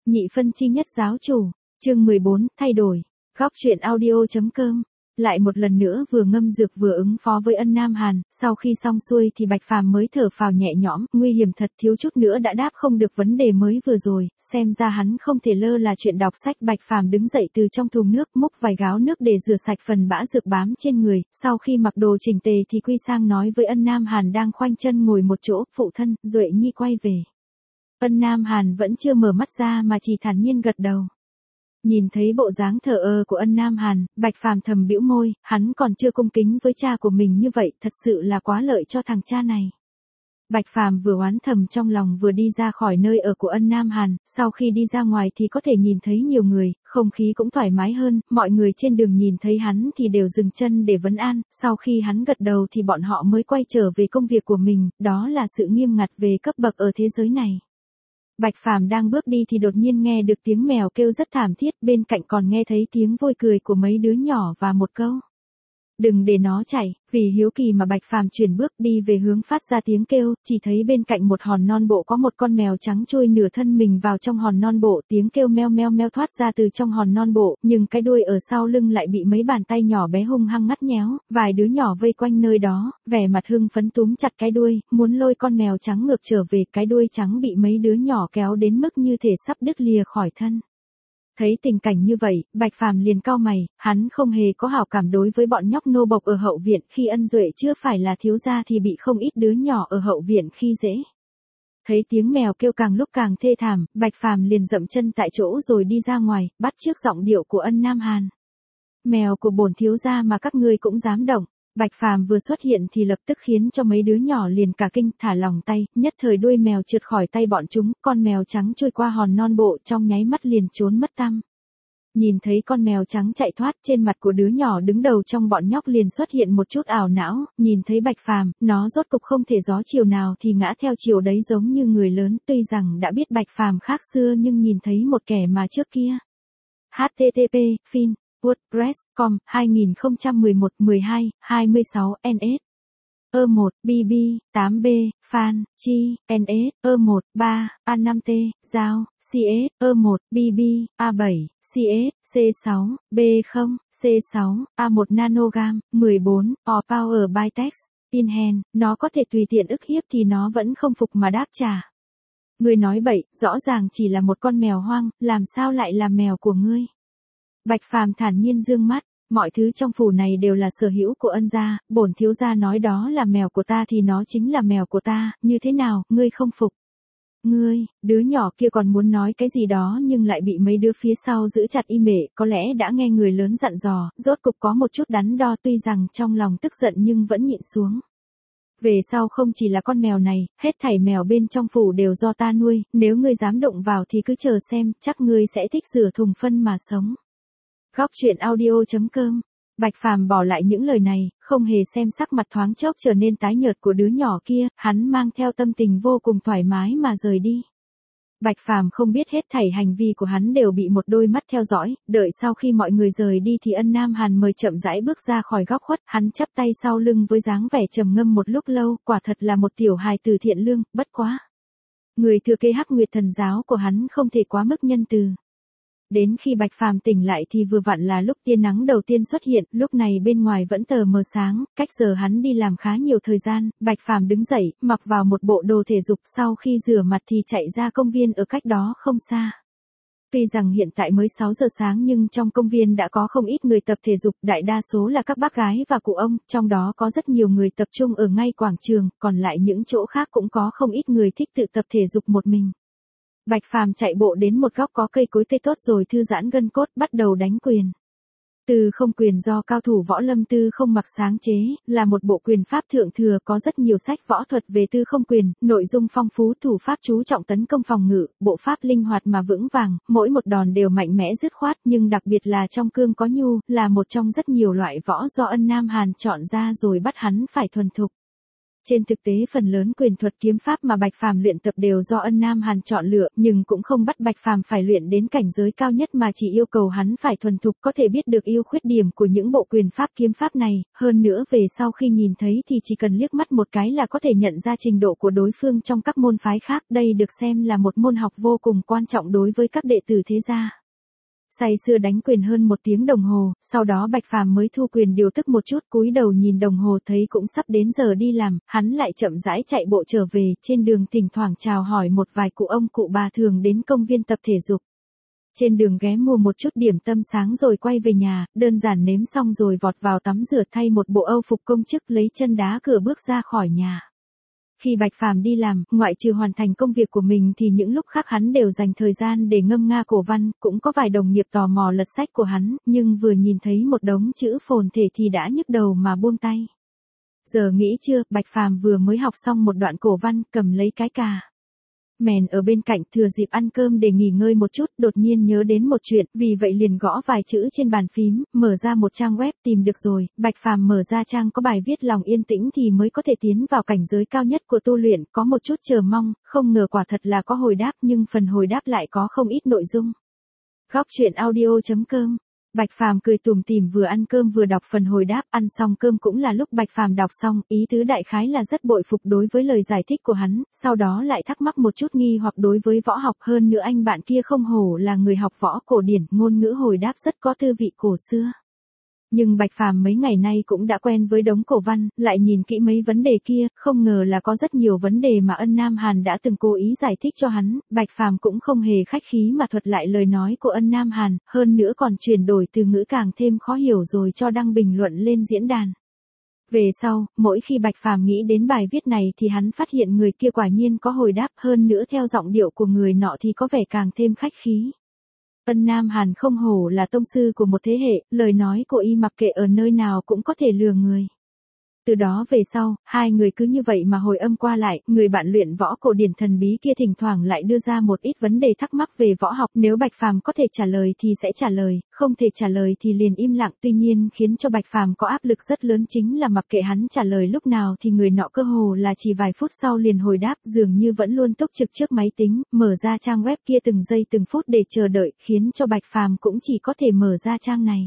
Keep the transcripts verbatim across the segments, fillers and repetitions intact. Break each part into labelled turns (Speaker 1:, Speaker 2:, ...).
Speaker 1: Nhị phân chi nhất giáo chủ, chương mười bốn, thay đổi. Góc truyện audio.com. Lại một lần nữa vừa ngâm dược vừa ứng phó với Ân Nam Hàn, sau khi xong xuôi thì Bạch Phàm mới thở phào nhẹ nhõm, nguy hiểm thật, thiếu chút nữa đã đáp không được vấn đề mới vừa rồi, xem ra hắn không thể lơ là chuyện đọc sách. Bạch Phàm đứng dậy từ trong thùng nước, múc vài gáo nước để rửa sạch phần bã dược bám trên người, sau khi mặc đồ chỉnh tề thì quy sang nói với Ân Nam Hàn đang khoanh chân ngồi một chỗ, phụ thân, Duệ Nhi quay về. Ân Nam Hàn vẫn chưa mở mắt ra mà chỉ thản nhiên gật đầu. Nhìn thấy bộ dáng thờ ơ của Ân Nam Hàn, Bạch Phàm thầm bĩu môi, hắn còn chưa cung kính với cha của mình như vậy, thật sự là quá lợi cho thằng cha này. Bạch Phàm vừa oán thầm trong lòng vừa đi ra khỏi nơi ở của Ân Nam Hàn, sau khi đi ra ngoài thì có thể nhìn thấy nhiều người, không khí cũng thoải mái hơn, mọi người trên đường nhìn thấy hắn thì đều dừng chân để vấn an, sau khi hắn gật đầu thì bọn họ mới quay trở về công việc của mình, đó là sự nghiêm ngặt về cấp bậc ở thế giới này. Bạch Phàm đang bước đi thì đột nhiên nghe được tiếng mèo kêu rất thảm thiết, bên cạnh còn nghe thấy tiếng vôi cười của mấy đứa nhỏ và một câu: "Đừng để nó chạy." Vì hiếu kỳ mà Bạch Phàm chuyển bước đi về hướng phát ra tiếng kêu, chỉ thấy bên cạnh một hòn non bộ có một con mèo trắng chui nửa thân mình vào trong hòn non bộ, tiếng kêu meo meo meo thoát ra từ trong hòn non bộ, nhưng cái đuôi ở sau lưng lại bị mấy bàn tay nhỏ bé hung hăng ngắt nhéo, vài đứa nhỏ vây quanh nơi đó, vẻ mặt hưng phấn túm chặt cái đuôi, muốn lôi con mèo trắng ngược trở về, cái đuôi trắng bị mấy đứa nhỏ kéo đến mức như thể sắp đứt lìa khỏi thân. Thấy tình cảnh như vậy, Bạch Phàm liền cau mày, hắn không hề có hảo cảm đối với bọn nhóc nô bộc ở hậu viện, khi Ân Duệ chưa phải là thiếu gia thì bị không ít đứa nhỏ ở hậu viện khi dễ. Thấy tiếng mèo kêu càng lúc càng thê thảm, Bạch Phàm liền dậm chân tại chỗ rồi đi ra ngoài, bắt chước giọng điệu của Ân Nam Hàn. "Mèo của bổn thiếu gia mà các ngươi cũng dám động." Bạch Phàm vừa xuất hiện thì lập tức khiến cho mấy đứa nhỏ liền cả kinh, thả lỏng tay, nhất thời đuôi mèo trượt khỏi tay bọn chúng, con mèo trắng trôi qua hòn non bộ trong nháy mắt liền trốn mất tăm. Nhìn thấy con mèo trắng chạy thoát, trên mặt của đứa nhỏ đứng đầu trong bọn nhóc liền xuất hiện một chút ảo não, nhìn thấy Bạch Phàm, nó rốt cục không thể gió chiều nào thì ngã theo chiều đấy giống như người lớn, tuy rằng đã biết Bạch Phàm khác xưa nhưng nhìn thấy một kẻ mà trước kia. H T T P, Fin. WordPress chấm com, hai không một một, mười hai, hai mươi sáu, N S. E một, B B, tám B, Fan, Chi, N S, E một, ba, A năm T, Giao, C S, E một, B B, A bảy, C S, C sáu, B không, C sáu, A một Nanogam, mười bốn, O Power by Text, Pinhen, nó có thể tùy tiện ức hiếp thì nó vẫn không phục mà đáp trả. Ngươi nói bậy, rõ ràng chỉ là một con mèo hoang, làm sao lại là mèo của ngươi? Bạch Phàm thản nhiên dương mắt, mọi thứ trong phủ này đều là sở hữu của Ân gia, bổn thiếu gia nói đó là mèo của ta thì nó chính là mèo của ta, như thế nào, ngươi không phục? Ngươi, đứa nhỏ kia còn muốn nói cái gì đó nhưng lại bị mấy đứa phía sau giữ chặt im mệ, có lẽ đã nghe người lớn dặn dò, rốt cục có một chút đắn đo, tuy rằng trong lòng tức giận nhưng vẫn nhịn xuống. Về sau không chỉ là con mèo này, hết thảy mèo bên trong phủ đều do ta nuôi, nếu ngươi dám động vào thì cứ chờ xem, chắc ngươi sẽ thích rửa thùng phân mà sống. Góc truyện audio.com. Bạch Phàm bỏ lại những lời này, không hề xem sắc mặt thoáng chốc trở nên tái nhợt của đứa nhỏ kia, hắn mang theo tâm tình vô cùng thoải mái mà rời đi. Bạch Phàm không biết hết thảy hành vi của hắn đều bị một đôi mắt theo dõi, đợi sau khi mọi người rời đi thì Ân Nam Hàn mời chậm rãi bước ra khỏi góc khuất, hắn chắp tay sau lưng với dáng vẻ trầm ngâm một lúc lâu, quả thật là một tiểu hài tử thiện lương, bất quá. Người thừa kế Hắc Nguyệt Thần giáo của hắn không thể quá mức nhân từ. Đến khi Bạch Phàm tỉnh lại thì vừa vặn là lúc tia nắng đầu tiên xuất hiện, lúc này bên ngoài vẫn tờ mờ sáng, cách giờ hắn đi làm khá nhiều thời gian, Bạch Phàm đứng dậy, mặc vào một bộ đồ thể dục, sau khi rửa mặt thì chạy ra công viên ở cách đó không xa. Tuy rằng hiện tại mới sáu giờ sáng nhưng trong công viên đã có không ít người tập thể dục, đại đa số là các bác gái và cụ ông, trong đó có rất nhiều người tập trung ở ngay quảng trường, còn lại những chỗ khác cũng có không ít người thích tự tập thể dục một mình. Bạch Phàm chạy bộ đến một góc có cây cối tươi tốt rồi thư giãn gân cốt, bắt đầu đánh quyền. Tư không quyền do cao thủ võ lâm Tư không mặc sáng chế, là một bộ quyền pháp thượng thừa, có rất nhiều sách võ thuật về tư không quyền, nội dung phong phú, thủ pháp chú trọng tấn công phòng ngự, bộ pháp linh hoạt mà vững vàng, mỗi một đòn đều mạnh mẽ dứt khoát, nhưng đặc biệt là trong cương có nhu, là một trong rất nhiều loại võ do Ân Nam Hàn chọn ra rồi bắt hắn phải thuần thục. Trên thực tế phần lớn quyền thuật kiếm pháp mà Bạch Phàm luyện tập đều do Ân Nam Hàn chọn lựa, nhưng cũng không bắt Bạch Phàm phải luyện đến cảnh giới cao nhất mà chỉ yêu cầu hắn phải thuần thục có thể biết được ưu khuyết điểm của những bộ quyền pháp kiếm pháp này, hơn nữa về sau khi nhìn thấy thì chỉ cần liếc mắt một cái là có thể nhận ra trình độ của đối phương trong các môn phái khác, đây được xem là một môn học vô cùng quan trọng đối với các đệ tử thế gia. Say sưa đánh quyền hơn một tiếng đồng hồ, sau đó Bạch Phàm mới thu quyền điều tức một chút, cúi đầu nhìn đồng hồ thấy cũng sắp đến giờ đi làm, hắn lại chậm rãi chạy bộ trở về, trên đường thỉnh thoảng chào hỏi một vài cụ ông cụ bà thường đến công viên tập thể dục. Trên đường ghé mua một chút điểm tâm sáng rồi quay về nhà, đơn giản nếm xong rồi vọt vào tắm rửa thay một bộ âu phục công chức lấy chân đá cửa bước ra khỏi nhà. Khi Bạch Phàm đi làm, ngoại trừ hoàn thành công việc của mình thì những lúc khác hắn đều dành thời gian để ngâm nga cổ văn, cũng có vài đồng nghiệp tò mò lật sách của hắn, nhưng vừa nhìn thấy một đống chữ phồn thể thì đã nhức đầu mà buông tay. Giờ nghĩ chưa, Bạch Phàm vừa mới học xong một đoạn cổ văn, cầm lấy cái cà mèn ở bên cạnh, thừa dịp ăn cơm để nghỉ ngơi một chút, đột nhiên nhớ đến một chuyện, vì vậy liền gõ vài chữ trên bàn phím, mở ra một trang web, tìm được rồi. Bạch Phàm mở ra trang có bài viết lòng yên tĩnh thì mới có thể tiến vào cảnh giới cao nhất của tu luyện, có một chút chờ mong, không ngờ quả thật là có hồi đáp, nhưng phần hồi đáp lại có không ít nội dung. Góc truyện audio chấm com. Bạch Phàm cười tủm tỉm vừa ăn cơm vừa đọc phần hồi đáp, ăn xong cơm cũng là lúc Bạch Phàm đọc xong, ý tứ đại khái là rất bội phục đối với lời giải thích của hắn, sau đó lại thắc mắc một chút nghi hoặc đối với võ học, hơn nữa anh bạn kia không hổ là người học võ cổ điển, ngôn ngữ hồi đáp rất có tư vị cổ xưa. Nhưng Bạch Phàm mấy ngày nay cũng đã quen với đống cổ văn, lại nhìn kỹ mấy vấn đề kia, không ngờ là có rất nhiều vấn đề mà Ân Nam Hàn đã từng cố ý giải thích cho hắn, Bạch Phàm cũng không hề khách khí mà thuật lại lời nói của Ân Nam Hàn, hơn nữa còn chuyển đổi từ ngữ càng thêm khó hiểu rồi cho đăng bình luận lên diễn đàn. Về sau, mỗi khi Bạch Phàm nghĩ đến bài viết này thì hắn phát hiện người kia quả nhiên có hồi đáp, hơn nữa theo giọng điệu của người nọ thì có vẻ càng thêm khách khí. Ân Nam Hàn không hổ là tông sư của một thế hệ, lời nói của y mặc kệ ở nơi nào cũng có thể lừa người. Từ đó về sau, hai người cứ như vậy mà hồi âm qua lại, người bạn luyện võ cổ điển thần bí kia thỉnh thoảng lại đưa ra một ít vấn đề thắc mắc về võ học, nếu Bạch Phàm có thể trả lời thì sẽ trả lời, không thể trả lời thì liền im lặng, tuy nhiên khiến cho Bạch Phàm có áp lực rất lớn chính là mặc kệ hắn trả lời lúc nào thì người nọ cơ hồ là chỉ vài phút sau liền hồi đáp, dường như vẫn luôn túc trực trước máy tính, mở ra trang web kia từng giây từng phút để chờ đợi, khiến cho Bạch Phàm cũng chỉ có thể mở ra trang này.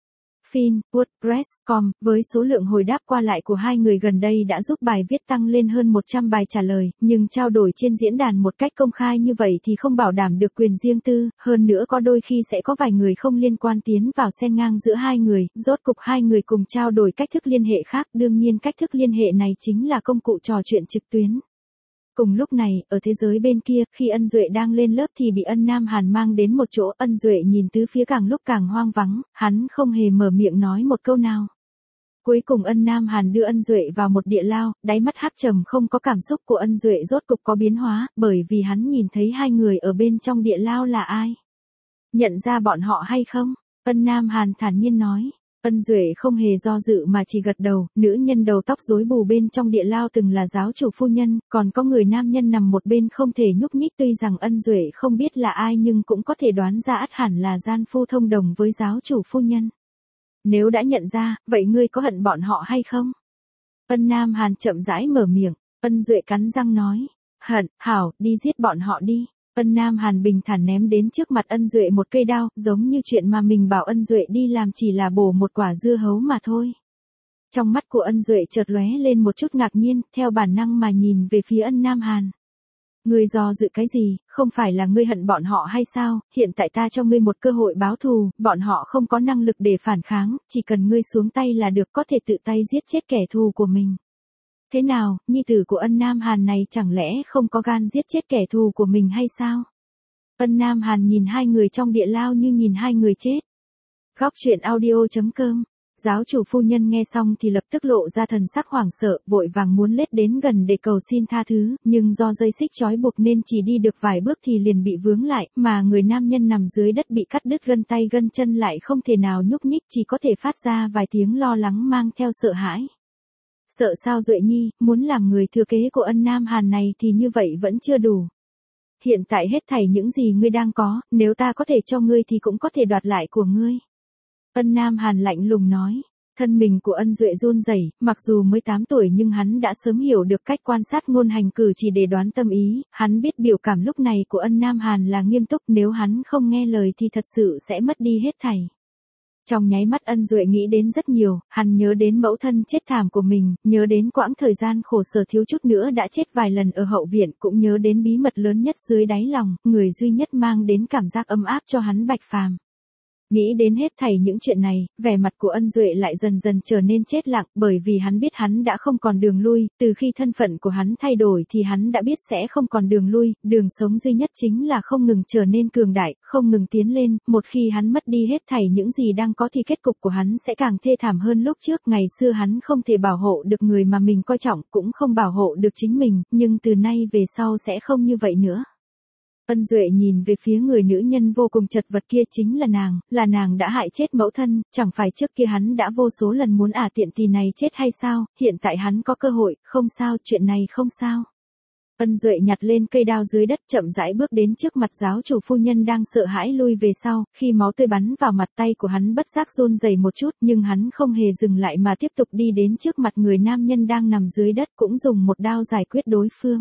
Speaker 1: Fin, WordPress chấm com, với số lượng hồi đáp qua lại của hai người gần đây đã giúp bài viết tăng lên hơn một trăm bài trả lời, nhưng trao đổi trên diễn đàn một cách công khai như vậy thì không bảo đảm được quyền riêng tư, hơn nữa có đôi khi sẽ có vài người không liên quan tiến vào xen ngang giữa hai người, rốt cục hai người cùng trao đổi cách thức liên hệ khác, đương nhiên cách thức liên hệ này chính là công cụ trò chuyện trực tuyến. Cùng lúc này, ở thế giới bên kia, khi Ân Duệ đang lên lớp thì bị Ân Nam Hàn mang đến một chỗ, Ân Duệ nhìn tứ phía càng lúc càng hoang vắng, hắn không hề mở miệng nói một câu nào. Cuối cùng Ân Nam Hàn đưa Ân Duệ vào một địa lao, đáy mắt hắc trầm không có cảm xúc của Ân Duệ rốt cục có biến hóa, bởi vì hắn nhìn thấy hai người ở bên trong địa lao là ai. Nhận ra bọn họ hay không? Ân Nam Hàn thản nhiên nói. Ân Duệ không hề do dự mà chỉ gật đầu, nữ nhân đầu tóc rối bù bên trong địa lao từng là giáo chủ phu nhân, còn có người nam nhân nằm một bên không thể nhúc nhích, tuy rằng Ân Duệ không biết là ai nhưng cũng có thể đoán ra ắt hẳn là gian phu thông đồng với giáo chủ phu nhân. Nếu đã nhận ra, vậy ngươi có hận bọn họ hay không? Ân Nam Hàn chậm rãi mở miệng, Ân Duệ cắn răng nói, hận, hảo, đi giết bọn họ đi. Ân Nam Hàn bình thản ném đến trước mặt Ân Duệ một cây đao, giống như chuyện mà mình bảo Ân Duệ đi làm chỉ là bổ một quả dưa hấu mà thôi. Trong mắt của Ân Duệ chợt lóe lên một chút ngạc nhiên, theo bản năng mà nhìn về phía Ân Nam Hàn. Ngươi do dự cái gì, không phải là ngươi hận bọn họ hay sao, hiện tại ta cho ngươi một cơ hội báo thù, bọn họ không có năng lực để phản kháng, chỉ cần ngươi xuống tay là được, có thể tự tay giết chết kẻ thù của mình. Thế nào, nhi tử của Ân Nam Hàn này chẳng lẽ không có gan giết chết kẻ thù của mình hay sao? Ân Nam Hàn nhìn hai người trong địa lao như nhìn hai người chết. Góc truyện audio chấm com. Giáo chủ phu nhân nghe xong thì lập tức lộ ra thần sắc hoảng sợ, vội vàng muốn lết đến gần để cầu xin tha thứ, nhưng do dây xích trói buộc nên chỉ đi được vài bước thì liền bị vướng lại, mà người nam nhân nằm dưới đất bị cắt đứt gân tay gân chân lại không thể nào nhúc nhích, chỉ có thể phát ra vài tiếng lo lắng mang theo sợ hãi. Sợ sao Duệ Nhi, muốn làm người thừa kế của Ân Nam Hàn này thì như vậy vẫn chưa đủ. Hiện tại hết thảy những gì ngươi đang có, nếu ta có thể cho ngươi thì cũng có thể đoạt lại của ngươi. Ân Nam Hàn lạnh lùng nói. Thân mình của Ân Duệ run rẩy, mặc dù mới tám tuổi nhưng hắn đã sớm hiểu được cách quan sát ngôn hành cử chỉ để đoán tâm ý, hắn biết biểu cảm lúc này của Ân Nam Hàn là nghiêm túc, nếu hắn không nghe lời thì thật sự sẽ mất đi hết thảy. Trong nháy mắt Ân Duệ nghĩ đến rất nhiều, hắn nhớ đến mẫu thân chết thảm của mình, nhớ đến quãng thời gian khổ sở thiếu chút nữa đã chết vài lần ở hậu viện, cũng nhớ đến bí mật lớn nhất dưới đáy lòng, người duy nhất mang đến cảm giác ấm áp cho hắn Bạch Phàm. Nghĩ đến hết thảy những chuyện này, vẻ mặt của Ân Duệ lại dần dần trở nên chết lặng, bởi vì hắn biết hắn đã không còn đường lui, từ khi thân phận của hắn thay đổi thì hắn đã biết sẽ không còn đường lui, đường sống duy nhất chính là không ngừng trở nên cường đại, không ngừng tiến lên, một khi hắn mất đi hết thảy những gì đang có thì kết cục của hắn sẽ càng thê thảm hơn lúc trước, ngày xưa hắn không thể bảo hộ được người mà mình coi trọng, cũng không bảo hộ được chính mình, nhưng từ nay về sau sẽ không như vậy nữa. Ân Duệ nhìn về phía người nữ nhân vô cùng chật vật kia, chính là nàng, là nàng đã hại chết mẫu thân, chẳng phải trước kia hắn đã vô số lần muốn ả tiện tỳ này chết hay sao, hiện tại hắn có cơ hội, không sao, chuyện này không sao. Ân Duệ nhặt lên cây đao dưới đất, chậm rãi bước đến trước mặt giáo chủ phu nhân đang sợ hãi lui về sau, khi máu tươi bắn vào mặt, tay của hắn bất giác run rẩy một chút, nhưng hắn không hề dừng lại mà tiếp tục đi đến trước mặt người nam nhân đang nằm dưới đất, cũng dùng một đao giải quyết đối phương.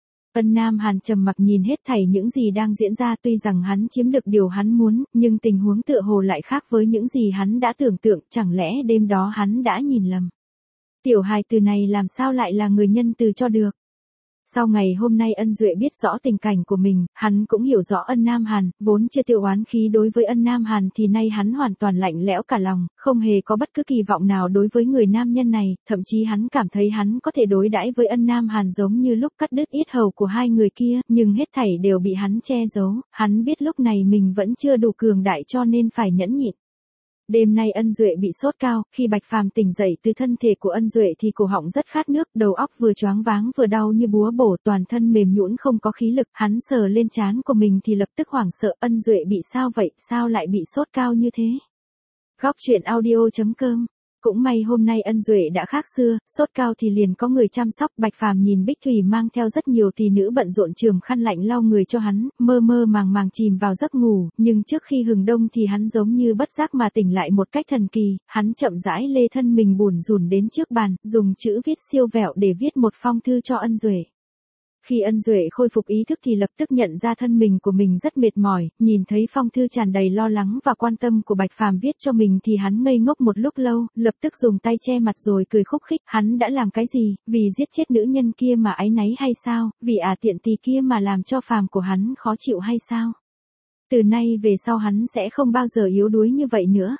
Speaker 1: Ân Nam Hàn trầm mặc nhìn hết thảy những gì đang diễn ra, tuy rằng hắn chiếm được điều hắn muốn, nhưng tình huống tựa hồ lại khác với những gì hắn đã tưởng tượng, chẳng lẽ đêm đó hắn đã nhìn lầm. Tiểu hài từ này làm sao lại là người nhân từ cho được. Sau ngày hôm nay Ân Duệ biết rõ tình cảnh của mình, hắn cũng hiểu rõ Ân Nam Hàn, vốn chưa tiêu oán khí đối với Ân Nam Hàn thì nay hắn hoàn toàn lạnh lẽo cả lòng, không hề có bất cứ kỳ vọng nào đối với người nam nhân này, thậm chí hắn cảm thấy hắn có thể đối đãi với Ân Nam Hàn giống như lúc cắt đứt yết hầu của hai người kia, nhưng hết thảy đều bị hắn che giấu, hắn biết lúc này mình vẫn chưa đủ cường đại cho nên phải nhẫn nhịn. Đêm nay Ân Duệ bị sốt cao, khi Bạch Phàm tỉnh dậy từ thân thể của Ân Duệ thì cổ họng rất khát nước, đầu óc vừa choáng váng vừa đau như búa bổ, toàn thân mềm nhũn không có khí lực, hắn sờ lên trán của mình thì lập tức hoảng sợ, Ân Duệ bị sao vậy, sao lại bị sốt cao như thế? Góc truyện audio chấm com. Cũng may hôm nay Ân Duệ đã khác xưa, sốt cao thì liền có người chăm sóc, Bạch Phàm nhìn Bích Thủy mang theo rất nhiều tỷ nữ bận rộn chườm khăn lạnh lau người cho hắn, mơ mơ màng màng chìm vào giấc ngủ, nhưng trước khi hừng đông thì hắn giống như bất giác mà tỉnh lại một cách thần kỳ, hắn chậm rãi lê thân mình bủn rủn đến trước bàn, dùng chữ viết siêu vẹo để viết một phong thư cho Ân Duệ. Khi Ân Duệ khôi phục ý thức thì lập tức nhận ra thân mình của mình rất mệt mỏi, nhìn thấy phong thư tràn đầy lo lắng và quan tâm của Bạch Phàm viết cho mình thì hắn ngây ngốc một lúc lâu, lập tức dùng tay che mặt rồi cười khúc khích, hắn đã làm cái gì, vì giết chết nữ nhân kia mà áy náy hay sao, vì ả tiện tỳ kia mà làm cho phàm của hắn khó chịu hay sao? Từ nay về sau hắn sẽ không bao giờ yếu đuối như vậy nữa.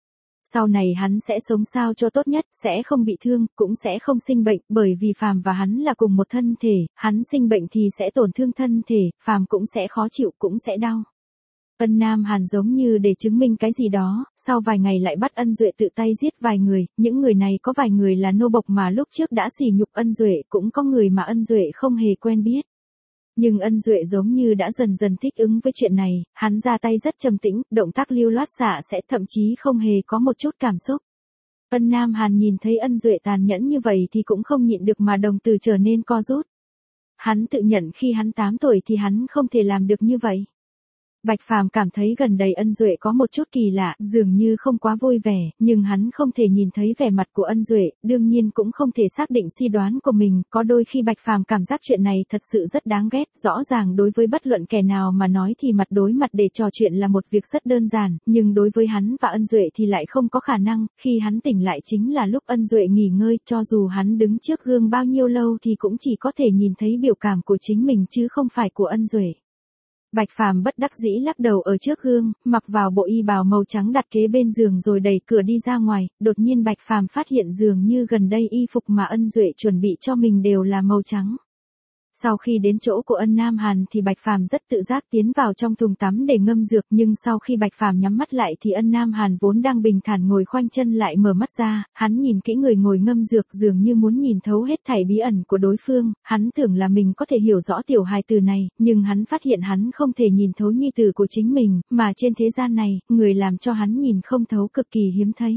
Speaker 1: Sau này hắn sẽ sống sao cho tốt nhất, sẽ không bị thương, cũng sẽ không sinh bệnh, bởi vì phàm và hắn là cùng một thân thể, hắn sinh bệnh thì sẽ tổn thương thân thể, phàm cũng sẽ khó chịu, cũng sẽ đau. Ân Nam Hàn giống như để chứng minh cái gì đó, sau vài ngày lại bắt Ân Duệ tự tay giết vài người, những người này có vài người là nô bộc mà lúc trước đã sỉ nhục Ân Duệ, cũng có người mà Ân Duệ không hề quen biết. Nhưng Ân Duệ giống như đã dần dần thích ứng với chuyện này, hắn ra tay rất trầm tĩnh, động tác lưu loát xạ sẽ thậm chí không hề có một chút cảm xúc. Ân Nam Hàn nhìn thấy Ân Duệ tàn nhẫn như vậy thì cũng không nhịn được mà đồng tử trở nên co rút. Hắn tự nhận khi hắn tám tuổi thì hắn không thể làm được như vậy. Bạch Phàm cảm thấy gần đây Ân Duệ có một chút kỳ lạ, dường như không quá vui vẻ, nhưng hắn không thể nhìn thấy vẻ mặt của Ân Duệ, đương nhiên cũng không thể xác định suy đoán của mình, có đôi khi Bạch Phàm cảm giác chuyện này thật sự rất đáng ghét, rõ ràng đối với bất luận kẻ nào mà nói thì mặt đối mặt để trò chuyện là một việc rất đơn giản, nhưng đối với hắn và Ân Duệ thì lại không có khả năng, khi hắn tỉnh lại chính là lúc Ân Duệ nghỉ ngơi, cho dù hắn đứng trước gương bao nhiêu lâu thì cũng chỉ có thể nhìn thấy biểu cảm của chính mình chứ không phải của Ân Duệ. Bạch Phàm bất đắc dĩ lắc đầu ở trước gương, mặc vào bộ y bào màu trắng đặt kế bên giường rồi đẩy cửa đi ra ngoài, đột nhiên Bạch Phàm phát hiện dường như gần đây y phục mà Ân Duệ chuẩn bị cho mình đều là màu trắng. Sau khi đến chỗ của Ân Nam Hàn thì Bạch Phàm rất tự giác tiến vào trong thùng tắm để ngâm dược, nhưng sau khi Bạch Phàm nhắm mắt lại thì Ân Nam Hàn vốn đang bình thản ngồi khoanh chân lại mở mắt ra, hắn nhìn kỹ người ngồi ngâm dược dường như muốn nhìn thấu hết thảy bí ẩn của đối phương, hắn tưởng là mình có thể hiểu rõ tiểu hài tử này, nhưng hắn phát hiện hắn không thể nhìn thấu nhi tử của chính mình, mà trên thế gian này, người làm cho hắn nhìn không thấu cực kỳ hiếm thấy.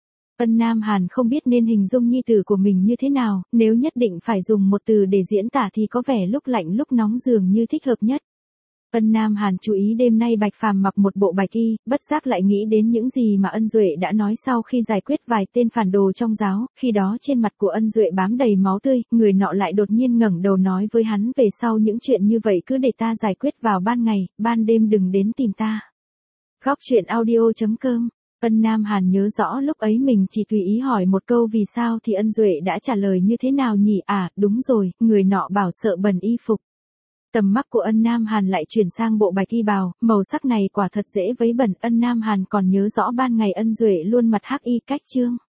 Speaker 1: Ân Nam Hàn không biết nên hình dung nhi tử của mình như thế nào, nếu nhất định phải dùng một từ để diễn tả thì có vẻ lúc lạnh lúc nóng dường như thích hợp nhất. Ân Nam Hàn chú ý đêm nay Bạch Phàm mặc một bộ bạch y, bất giác lại nghĩ đến những gì mà Ân Duệ đã nói sau khi giải quyết vài tên phản đồ trong giáo, khi đó trên mặt của Ân Duệ bám đầy máu tươi, người nọ lại đột nhiên ngẩng đầu nói với hắn về sau những chuyện như vậy cứ để ta giải quyết vào ban ngày, ban đêm đừng đến tìm ta. Góc truyện audio chấm com. Ân Nam Hàn nhớ rõ lúc ấy mình chỉ tùy ý hỏi một câu vì sao thì Ân Duệ đã trả lời như thế nào nhỉ? À, đúng rồi, người nọ bảo sợ bẩn y phục. Tầm mắt của Ân Nam Hàn lại chuyển sang bộ bạch y bào, màu sắc này quả thật dễ vấy bẩn. Ân Nam Hàn còn nhớ rõ ban ngày Ân Duệ luôn mặt hắc y cách trương.